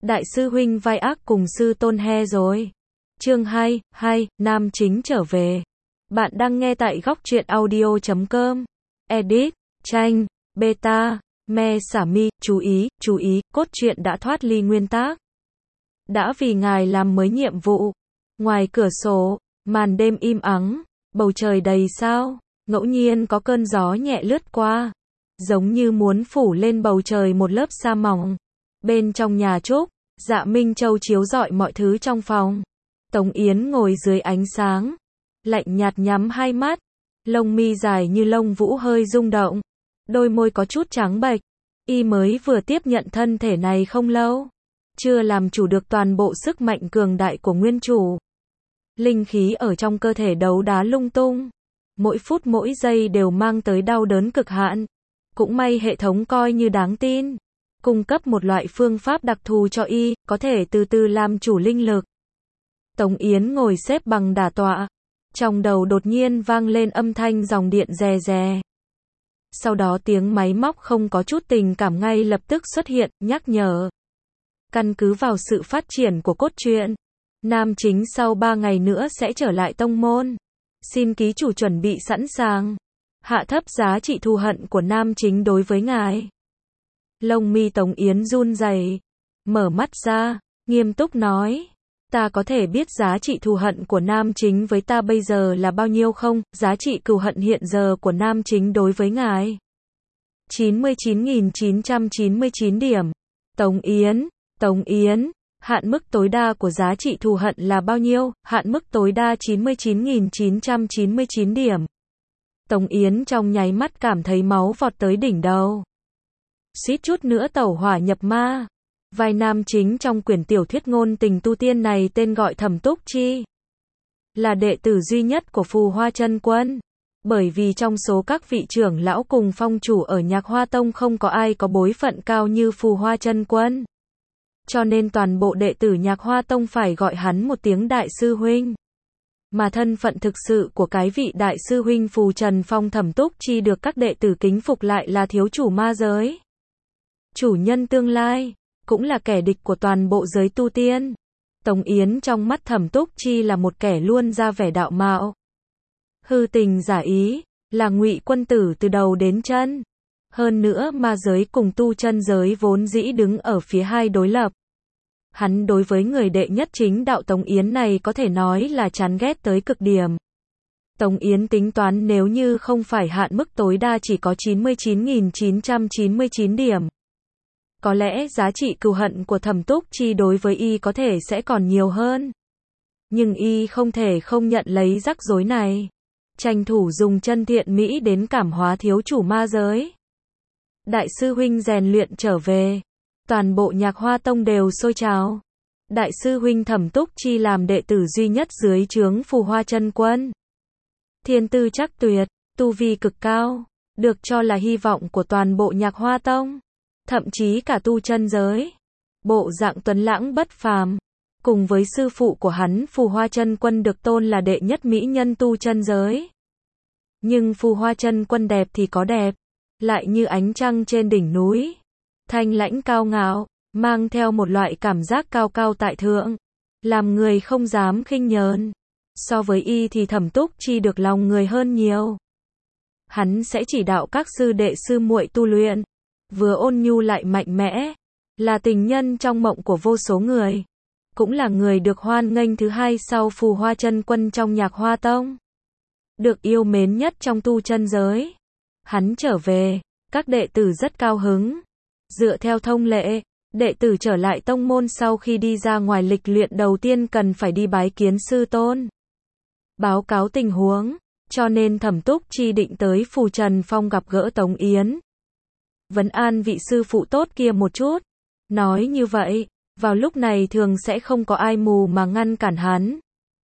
Đại sư huynh vai ác cùng sư tôn he rồi. Chương 2, nam chính trở về. Bạn đang nghe tại góc truyện audio.com. Edit, tranh, beta, me xả mi, chú ý, cốt truyện đã thoát ly nguyên tác. Đã vì ngài làm mới nhiệm vụ. Ngoài cửa sổ, màn đêm im ắng, bầu trời đầy sao, ngẫu nhiên có cơn gió nhẹ lướt qua, giống như muốn phủ lên bầu trời một lớp sa mỏng. Bên trong nhà Trúc, Dạ Minh Châu chiếu rọi mọi thứ trong phòng. Tống Yến ngồi dưới ánh sáng, lạnh nhạt nhắm hai mắt, lông mi dài như lông vũ hơi rung động, đôi môi có chút trắng bệch. Y mới vừa tiếp nhận thân thể này không lâu, chưa làm chủ được toàn bộ sức mạnh cường đại của nguyên chủ. Linh khí ở trong cơ thể đấu đá lung tung, mỗi phút mỗi giây đều mang tới đau đớn cực hạn. Cũng may hệ thống coi như đáng tin, cung cấp một loại phương pháp đặc thù cho y, có thể từ từ làm chủ linh lực. Tống Yến ngồi xếp bằng đả tọa, trong đầu đột nhiên vang lên âm thanh dòng điện rè rè. Sau đó tiếng máy móc không có chút tình cảm ngay lập tức xuất hiện, nhắc nhở. Căn cứ vào sự phát triển của cốt truyện, nam chính sau 3 ngày nữa sẽ trở lại tông môn. Xin ký chủ chuẩn bị sẵn sàng. Hạ thấp giá trị thù hận của nam chính đối với ngài. Lông mi Tống Yến run rẩy, mở mắt ra, nghiêm túc nói. Ta có thể biết giá trị thù hận của nam chính với ta bây giờ là bao nhiêu không? Giá trị cừu hận hiện giờ của nam chính đối với ngài 99.999 điểm. Tống Yến, hạn mức tối đa của giá trị thù hận là bao nhiêu? Hạn mức tối đa 99.999 điểm. Tống Yến trong nháy mắt cảm thấy máu vọt tới đỉnh đầu. Suýt chút nữa tẩu hỏa nhập ma. Vai nam chính trong quyển tiểu thuyết ngôn tình tu tiên này tên gọi Thẩm Túc Chi, là đệ tử duy nhất của Phù Hoa Chân Quân. Bởi vì trong số các vị trưởng lão cùng phong chủ ở Nhạc Hoa Tông không có ai có bối phận cao như Phù Hoa Chân Quân, cho nên toàn bộ đệ tử Nhạc Hoa Tông phải gọi hắn một tiếng đại sư huynh. Mà thân phận thực sự của cái vị đại sư huynh Phù Trần Phong Thẩm Túc Chi được các đệ tử kính phục lại là thiếu chủ ma giới, chủ nhân tương lai, cũng là kẻ địch của toàn bộ giới tu tiên. Tống Yến trong mắt Thẩm Túc Chi là một kẻ luôn ra vẻ đạo mạo, hư tình giả ý, là ngụy quân tử từ đầu đến chân. Hơn nữa ma giới cùng tu chân giới vốn dĩ đứng ở phía hai đối lập. Hắn đối với người đệ nhất chính đạo Tống Yến này có thể nói là chán ghét tới cực điểm. Tống Yến tính toán nếu như không phải hạn mức tối đa chỉ có 99.999 điểm, có lẽ giá trị cừu hận của Thẩm Túc Chi đối với y có thể sẽ còn nhiều hơn. Nhưng y không thể không nhận lấy rắc rối này, tranh thủ dùng chân thiện mỹ đến cảm hóa thiếu chủ ma giới. Đại sư huynh rèn luyện trở về, toàn bộ Nhạc Hoa Tông đều sôi trào. Đại sư huynh Thẩm Túc Chi làm đệ tử duy nhất dưới trướng Phù Hoa Chân Quân, thiên tư chắc tuyệt, tu vi cực cao, được cho là hy vọng của toàn bộ Nhạc Hoa Tông, thậm chí cả tu chân giới. Bộ dạng tuấn lãng bất phàm, cùng với sư phụ của hắn Phù Hoa Chân Quân được tôn là đệ nhất mỹ nhân tu chân giới. Nhưng Phù Hoa Chân Quân đẹp thì có đẹp, lại như ánh trăng trên đỉnh núi, thanh lãnh cao ngạo, mang theo một loại cảm giác cao cao tại thượng, làm người không dám khinh nhờn. So với y thì Thẩm Túc Chi được lòng người hơn nhiều. Hắn sẽ chỉ đạo các sư đệ sư muội tu luyện, vừa ôn nhu lại mạnh mẽ, là tình nhân trong mộng của vô số người, cũng là người được hoan nghênh thứ hai sau Phù Hoa Chân Quân trong Nhạc Hoa Tông, được yêu mến nhất trong tu chân giới. Hắn trở về, các đệ tử rất cao hứng. Dựa theo thông lệ, đệ tử trở lại tông môn sau khi đi ra ngoài lịch luyện đầu tiên cần phải đi bái kiến sư tôn, báo cáo tình huống, cho nên Thẩm Túc Chi định tới Phù Trần Phong gặp gỡ Tống Yến, vấn an vị sư phụ tốt kia một chút. Nói như vậy, vào lúc này thường sẽ không có ai mù mà ngăn cản hắn.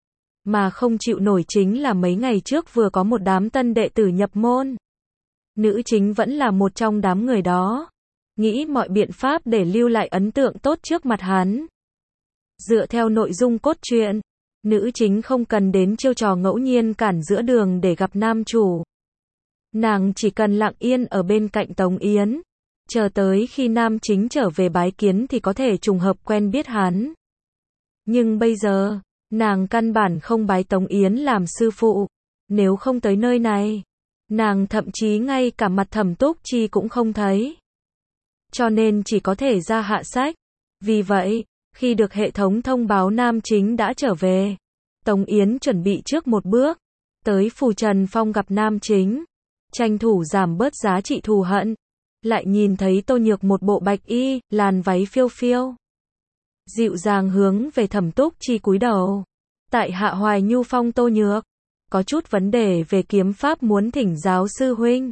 Mà không chịu nổi chính là mấy ngày trước vừa có một đám tân đệ tử nhập môn. Nữ chính vẫn là một trong đám người đó, nghĩ mọi biện pháp để lưu lại ấn tượng tốt trước mặt hắn. Dựa theo nội dung cốt truyện, nữ chính không cần đến chiêu trò ngẫu nhiên cản giữa đường để gặp nam chủ. Nàng chỉ cần lặng yên ở bên cạnh Tống Yến, chờ tới khi nam chính trở về bái kiến thì có thể trùng hợp quen biết hắn. Nhưng bây giờ, nàng căn bản không bái Tống Yến làm sư phụ, nếu không tới nơi này, nàng thậm chí ngay cả mặt Thẩm Túc Chi cũng không thấy. Cho nên chỉ có thể ra hạ sách. Vì vậy, khi được hệ thống thông báo nam chính đã trở về, Tống Yến chuẩn bị trước một bước, tới Phù Trần Phong gặp nam chính, tranh thủ giảm bớt giá trị thù hận. Lại nhìn thấy Tô Nhược một bộ bạch y, làn váy phiêu phiêu, dịu dàng hướng về Thẩm Túc Chi cúi đầu. Tại Hạ Hoài Nhu Phong Tô Nhược, có chút vấn đề về kiếm pháp muốn thỉnh giáo sư huynh.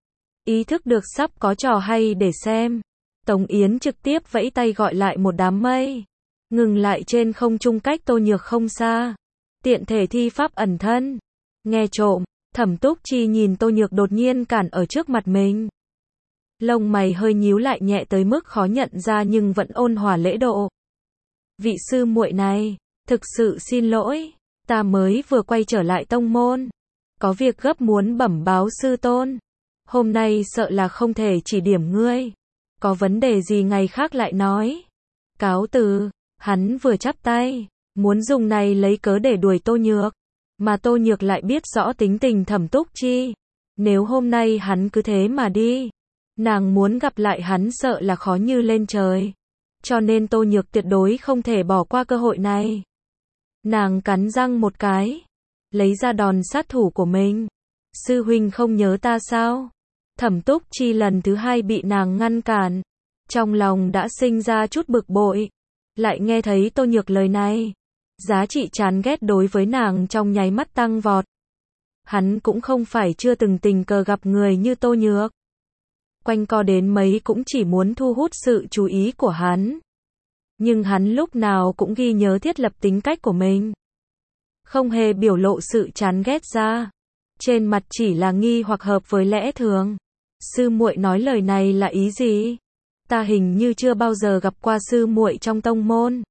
Ý thức được sắp có trò hay để xem, Tống Yến trực tiếp vẫy tay gọi lại một đám mây, ngừng lại trên không trung cách Tô Nhược không xa, tiện thể thi pháp ẩn thân. Nghe trộm, Thẩm Túc Chi nhìn Tô Nhược đột nhiên cản ở trước mặt mình. Lông mày hơi nhíu lại nhẹ tới mức khó nhận ra nhưng vẫn ôn hòa lễ độ. Vị sư muội này, thực sự xin lỗi, ta mới vừa quay trở lại tông môn, có việc gấp muốn bẩm báo sư tôn. Hôm nay sợ là không thể chỉ điểm ngươi, có vấn đề gì ngày khác lại nói. Cáo từ. Hắn vừa chắp tay, muốn dùng này lấy cớ để đuổi Tô Nhược, mà Tô Nhược lại biết rõ tính tình Thẩm Túc Chi. Nếu hôm nay hắn cứ thế mà đi, nàng muốn gặp lại hắn sợ là khó như lên trời. Cho nên Tô Nhược tuyệt đối không thể bỏ qua cơ hội này. Nàng cắn răng một cái, lấy ra đòn sát thủ của mình. Sư huynh không nhớ ta sao? Thẩm Túc Chi lần thứ hai bị nàng ngăn cản, trong lòng đã sinh ra chút bực bội. Lại nghe thấy Tô Nhược lời này, giá trị chán ghét đối với nàng trong nháy mắt tăng vọt. Hắn cũng không phải chưa từng tình cờ gặp người như Tô Nhược, quanh co đến mấy cũng chỉ muốn thu hút sự chú ý của hắn. Nhưng hắn lúc nào cũng ghi nhớ thiết lập tính cách của mình, không hề biểu lộ sự chán ghét ra, trên mặt chỉ là nghi hoặc hợp với lẽ thường. Sư muội nói lời này là ý gì? Ta hình như chưa bao giờ gặp qua sư muội trong tông môn.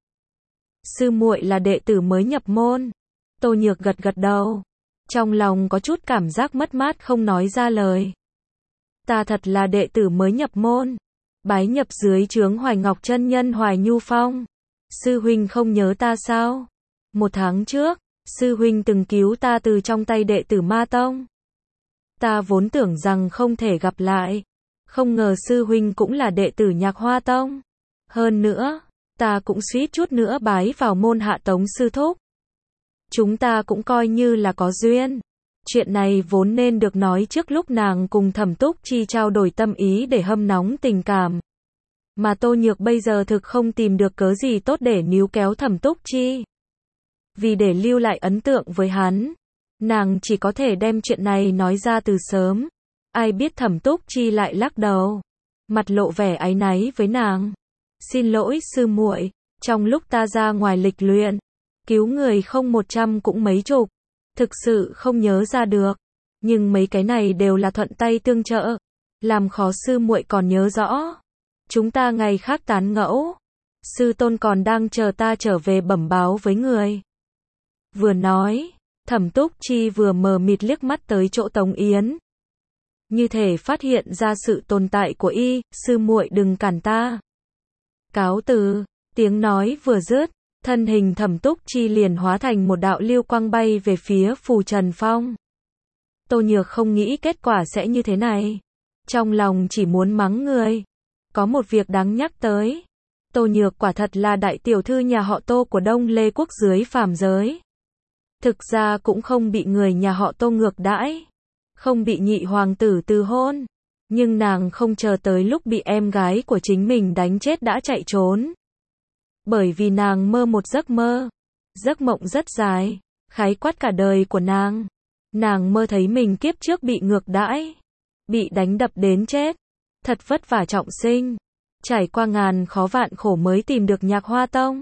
Sư muội là đệ tử mới nhập môn. Tô Nhược gật gật đầu, trong lòng có chút cảm giác mất mát không nói ra lời. Ta thật là đệ tử mới nhập môn, bái nhập dưới trướng Hoài Ngọc chân nhân Hoài Nhu Phong. Sư huynh không nhớ ta sao? 1 tháng trước, sư huynh từng cứu ta từ trong tay đệ tử Ma Tông. Ta vốn tưởng rằng không thể gặp lại, không ngờ sư huynh cũng là đệ tử Nhạc Hoa Tông. Hơn nữa, ta cũng suýt chút nữa bái vào môn hạ Tống sư thúc. Chúng ta cũng coi như là có duyên. Chuyện này vốn nên được nói trước lúc nàng cùng Thẩm Túc Chi trao đổi tâm ý để hâm nóng tình cảm. Mà Tô Nhược bây giờ thực không tìm được cớ gì tốt để níu kéo Thẩm Túc Chi. Vì để lưu lại ấn tượng với hắn, nàng chỉ có thể đem chuyện này nói ra từ sớm. Ai biết Thẩm Túc Chi lại lắc đầu, mặt lộ vẻ áy náy với nàng. Xin lỗi sư muội, trong lúc ta ra ngoài lịch luyện, cứu người không 100 cũng mấy chục, thực sự không nhớ ra được. Nhưng mấy cái này đều là thuận tay tương trợ, làm khó sư muội còn nhớ rõ. Chúng ta ngày khác tán ngẫu. Sư tôn còn đang chờ ta trở về bẩm báo với người. Vừa nói, Thẩm Túc Chi vừa mờ mịt liếc mắt tới chỗ Tống Yến, như thể phát hiện ra sự tồn tại của y. Sư muội đừng cản ta. Cáo từ. Tiếng nói vừa dứt, thân hình Thẩm Túc Chi liền hóa thành một đạo lưu quang bay về phía Phù Trần Phong. Tô Nhược không nghĩ kết quả sẽ như thế này, trong lòng chỉ muốn mắng người. Có một việc đáng nhắc tới, Tô Nhược quả thật là đại tiểu thư nhà họ Tô của Đông Lê quốc dưới phàm giới. Thực ra cũng không bị người nhà họ Tô ngược đãi, không bị nhị hoàng tử từ hôn, nhưng nàng không chờ tới lúc bị em gái của chính mình đánh chết đã chạy trốn. Bởi vì nàng mơ một giấc mơ, giấc mộng rất dài, khái quát cả đời của nàng. Nàng mơ thấy mình kiếp trước bị ngược đãi, bị đánh đập đến chết, thật vất vả trọng sinh, trải qua ngàn khó vạn khổ mới tìm được Nhạc Hoa Tông.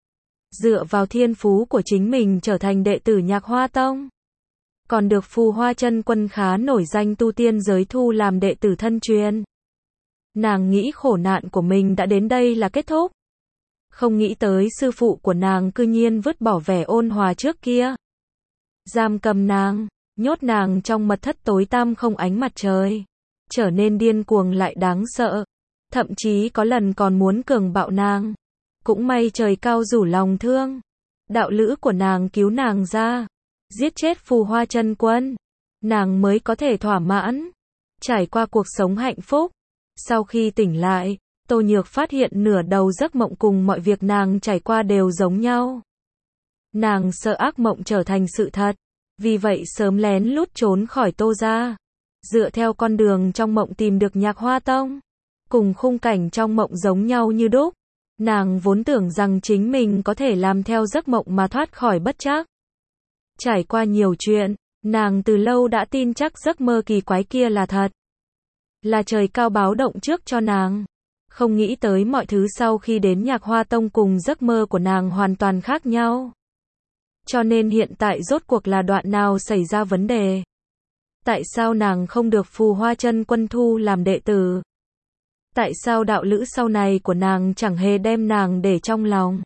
Dựa vào thiên phú của chính mình trở thành đệ tử Nhạc Hoa Tông, còn được Phù Hoa Chân Quân khá nổi danh tu tiên giới thu làm đệ tử thân truyền. Nàng nghĩ khổ nạn của mình đã đến đây là kết thúc. Không nghĩ tới sư phụ của nàng cư nhiên vứt bỏ vẻ ôn hòa trước kia, giam cầm nàng, nhốt nàng trong mật thất tối tăm không ánh mặt trời, trở nên điên cuồng lại đáng sợ. thậm chí có lần còn muốn cường bạo nàng. Cũng may trời cao rủ lòng thương, đạo lữ của nàng cứu nàng ra, giết chết Phù Hoa Chân Quân, nàng mới có thể thỏa mãn, trải qua cuộc sống hạnh phúc. Sau khi tỉnh lại, Tô Nhược phát hiện nửa đầu giấc mộng cùng mọi việc nàng trải qua đều giống nhau. Nàng sợ ác mộng trở thành sự thật, vì vậy sớm lén lút trốn khỏi Tô gia, dựa theo con đường trong mộng tìm được Nhạc Hoa Tông, cùng khung cảnh trong mộng giống nhau như đúc. Nàng vốn tưởng rằng chính mình có thể làm theo giấc mộng mà thoát khỏi bất trắc. Trải qua nhiều chuyện, nàng từ lâu đã tin chắc giấc mơ kỳ quái kia là thật. Là trời cao báo động trước cho nàng. Không nghĩ tới mọi thứ sau khi đến Nhạc Hoa Tông cùng giấc mơ của nàng hoàn toàn khác nhau. Cho nên hiện tại rốt cuộc là đoạn nào xảy ra vấn đề? Tại sao nàng không được Phù Hoa Chân Quân thu làm đệ tử? Tại sao đạo lữ sau này của nàng chẳng hề đem nàng để trong lòng?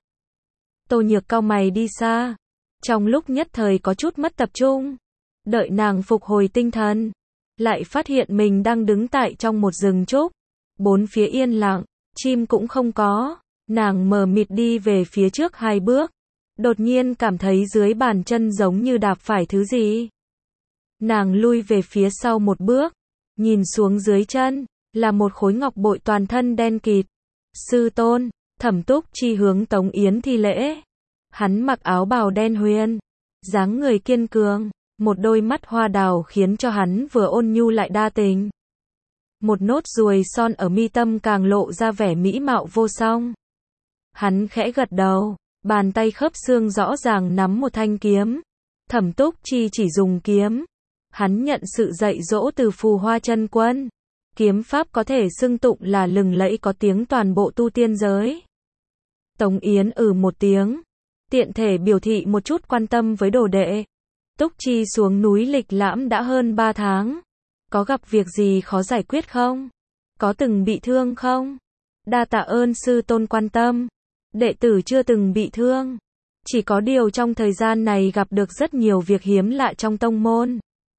Tô Nhược cau mày đi xa, trong lúc nhất thời có chút mất tập trung. Đợi nàng phục hồi tinh thần, lại phát hiện mình đang đứng tại trong một rừng trúc. Bốn phía yên lặng, chim cũng không có. Nàng mờ mịt đi về phía trước 2 bước. Đột nhiên cảm thấy dưới bàn chân giống như đạp phải thứ gì. Nàng lui về phía sau 1 bước, nhìn xuống dưới chân, là một khối ngọc bội toàn thân đen kịt. Sư tôn, Thẩm Túc Chi hướng Tống Yến thi lễ. Hắn mặc áo bào đen huyền, dáng người kiên cường, một đôi mắt hoa đào khiến cho hắn vừa ôn nhu lại đa tình. Một nốt ruồi son ở mi tâm càng lộ ra vẻ mỹ mạo vô song. Hắn khẽ gật đầu, bàn tay khớp xương rõ ràng nắm một thanh kiếm. Thẩm Túc Chi chỉ dùng kiếm. Hắn nhận sự dạy dỗ từ Phù Hoa Chân Quân. Kiếm pháp có thể xưng tụng là lừng lẫy có tiếng toàn bộ tu tiên giới. Tống Yến một tiếng, tiện thể biểu thị một chút quan tâm với đồ đệ. Túc Chi xuống núi lịch lãm đã hơn 3 tháng. Có gặp việc gì khó giải quyết không? Có từng bị thương không? Đa tạ ơn sư tôn quan tâm. Đệ tử chưa từng bị thương. Chỉ có điều trong thời gian này gặp được rất nhiều việc hiếm lạ trong tông môn.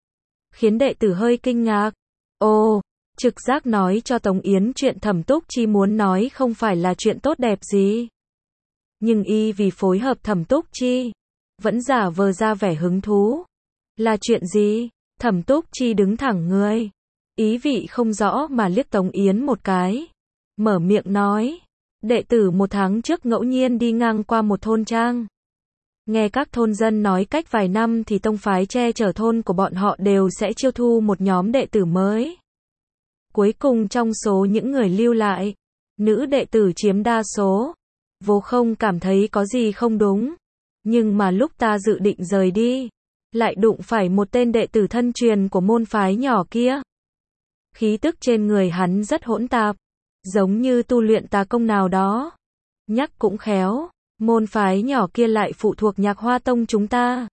Khiến đệ tử hơi kinh ngạc. Ồ, trực giác nói cho Tống Yến chuyện Thẩm Túc Chi muốn nói không phải là chuyện tốt đẹp gì. Nhưng y vì phối hợp Thẩm Túc Chi, vẫn giả vờ ra vẻ hứng thú. Là chuyện gì? Thẩm Túc Chi đứng thẳng người, ý vị không rõ mà liếc Tống Yến một cái. Mở miệng nói, đệ tử 1 tháng trước ngẫu nhiên đi ngang qua một thôn trang. Nghe các thôn dân nói cách vài năm thì tông phái che chở thôn của bọn họ đều sẽ chiêu thu một nhóm đệ tử mới. Cuối cùng trong số những người lưu lại, nữ đệ tử chiếm đa số. Vô không cảm thấy có gì không đúng. Nhưng mà lúc ta dự định rời đi, lại đụng phải một tên đệ tử thân truyền của môn phái nhỏ kia. Khí tức trên người hắn rất hỗn tạp, giống như tu luyện tà công nào đó. Nhắc cũng khéo, môn phái nhỏ kia lại phụ thuộc Nhạc Hoa Tông chúng ta.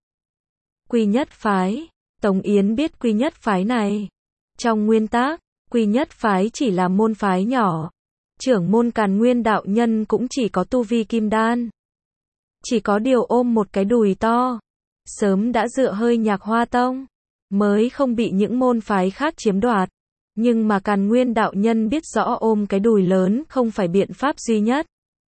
Quy Nhất Phái, Tống Yến biết Quy Nhất Phái này. Trong nguyên tắc, Quy Nhất Phái chỉ là môn phái nhỏ. Trưởng môn Càn Nguyên đạo nhân cũng chỉ có tu vi kim đan. Chỉ có điều ôm một cái đùi to. Sớm đã dựa hơi Nhạc Hoa Tông, mới không bị những môn phái khác chiếm đoạt. Nhưng mà Càn Nguyên đạo nhân biết rõ ôm cái đùi lớn không phải biện pháp duy nhất.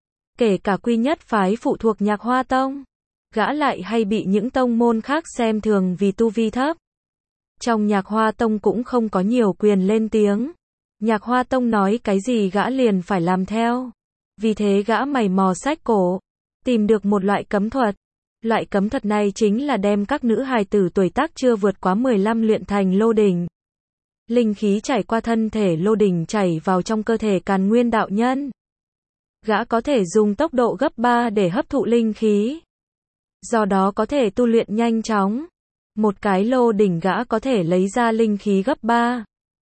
Kể cả Quy Nhất Phái phụ thuộc Nhạc Hoa Tông, gã lại hay bị những tông môn khác xem thường vì tu vi thấp. Trong Nhạc Hoa Tông cũng không có nhiều quyền lên tiếng. Nhạc Hoa Tông nói cái gì gã liền phải làm theo. Vì thế gã mày mò sách cổ, tìm được một loại cấm thuật. Loại cấm thuật này chính là đem các nữ hài tử tuổi tác chưa vượt quá 15 luyện thành lô đỉnh. Linh khí chảy qua thân thể lô đỉnh chảy vào trong cơ thể Càn Nguyên đạo nhân. Gã có thể dùng tốc độ gấp 3 để hấp thụ linh khí. Do đó có thể tu luyện nhanh chóng. Một cái lô đỉnh gã có thể lấy ra linh khí gấp 3.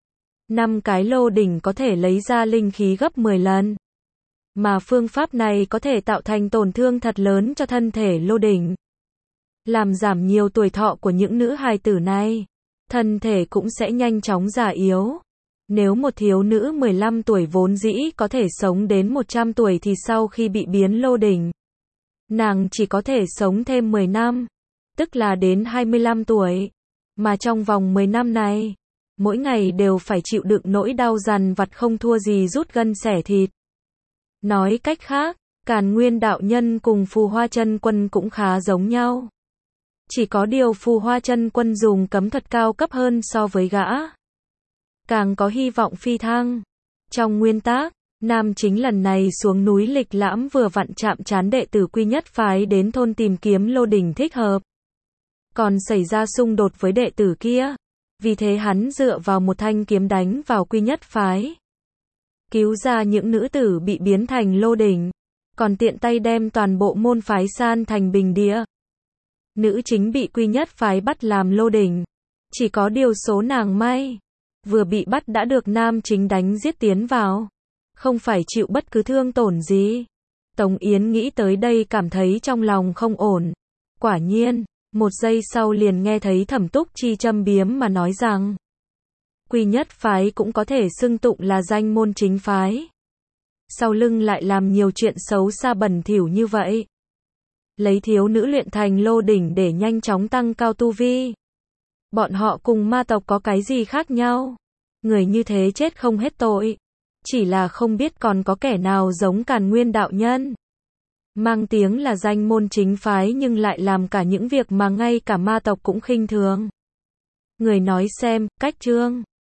5 cái lô đỉnh có thể lấy ra linh khí gấp 10 lần. Mà phương pháp này có thể tạo thành tổn thương thật lớn cho thân thể lô đỉnh. Làm giảm nhiều tuổi thọ của những nữ hài tử này. Thân thể cũng sẽ nhanh chóng già yếu. Nếu một thiếu nữ 15 tuổi vốn dĩ có thể sống đến 100 tuổi thì sau khi bị biến lô đỉnh, nàng chỉ có thể sống thêm 10 năm. Tức là đến 25 tuổi. Mà trong vòng 10 năm này, mỗi ngày đều phải chịu đựng nỗi đau dằn vặt không thua gì rút gân xẻ thịt. Nói cách khác, Càn Nguyên đạo nhân cùng Phù Hoa Chân Quân cũng khá giống nhau. Chỉ có điều Phù Hoa Chân Quân dùng cấm thuật cao cấp hơn so với gã. Càng có hy vọng phi thăng. Trong nguyên tác, nam chính lần này xuống núi lịch lãm vừa vặn chạm trán đệ tử Quy Nhất Phái đến thôn tìm kiếm lô đỉnh thích hợp. Còn xảy ra xung đột với đệ tử kia. Vì thế hắn dựa vào một thanh kiếm đánh vào Quy Nhất Phái. Cứu ra những nữ tử bị biến thành lô đỉnh. Còn tiện tay đem toàn bộ môn phái san thành bình địa. Nữ chính bị Quy Nhất Phái bắt làm lô đỉnh. Chỉ có điều số nàng may. Vừa bị bắt đã được nam chính đánh giết tiến vào. Không phải chịu bất cứ thương tổn gì. Tống Yến nghĩ tới đây cảm thấy trong lòng không ổn. Quả nhiên, một giây sau liền nghe thấy Thẩm Túc Chi châm biếm mà nói rằng Quy Nhất Phái cũng có thể xưng tụng là danh môn chính phái. Sau lưng lại làm nhiều chuyện xấu xa bẩn thỉu như vậy. Lấy thiếu nữ luyện thành lô đỉnh để nhanh chóng tăng cao tu vi. Bọn họ cùng ma tộc có cái gì khác nhau? Người như thế chết không hết tội. Chỉ là không biết còn có kẻ nào giống Càn Nguyên đạo nhân. Mang tiếng là danh môn chính phái nhưng lại làm cả những việc mà ngay cả ma tộc cũng khinh thường. Người nói xem, cách chương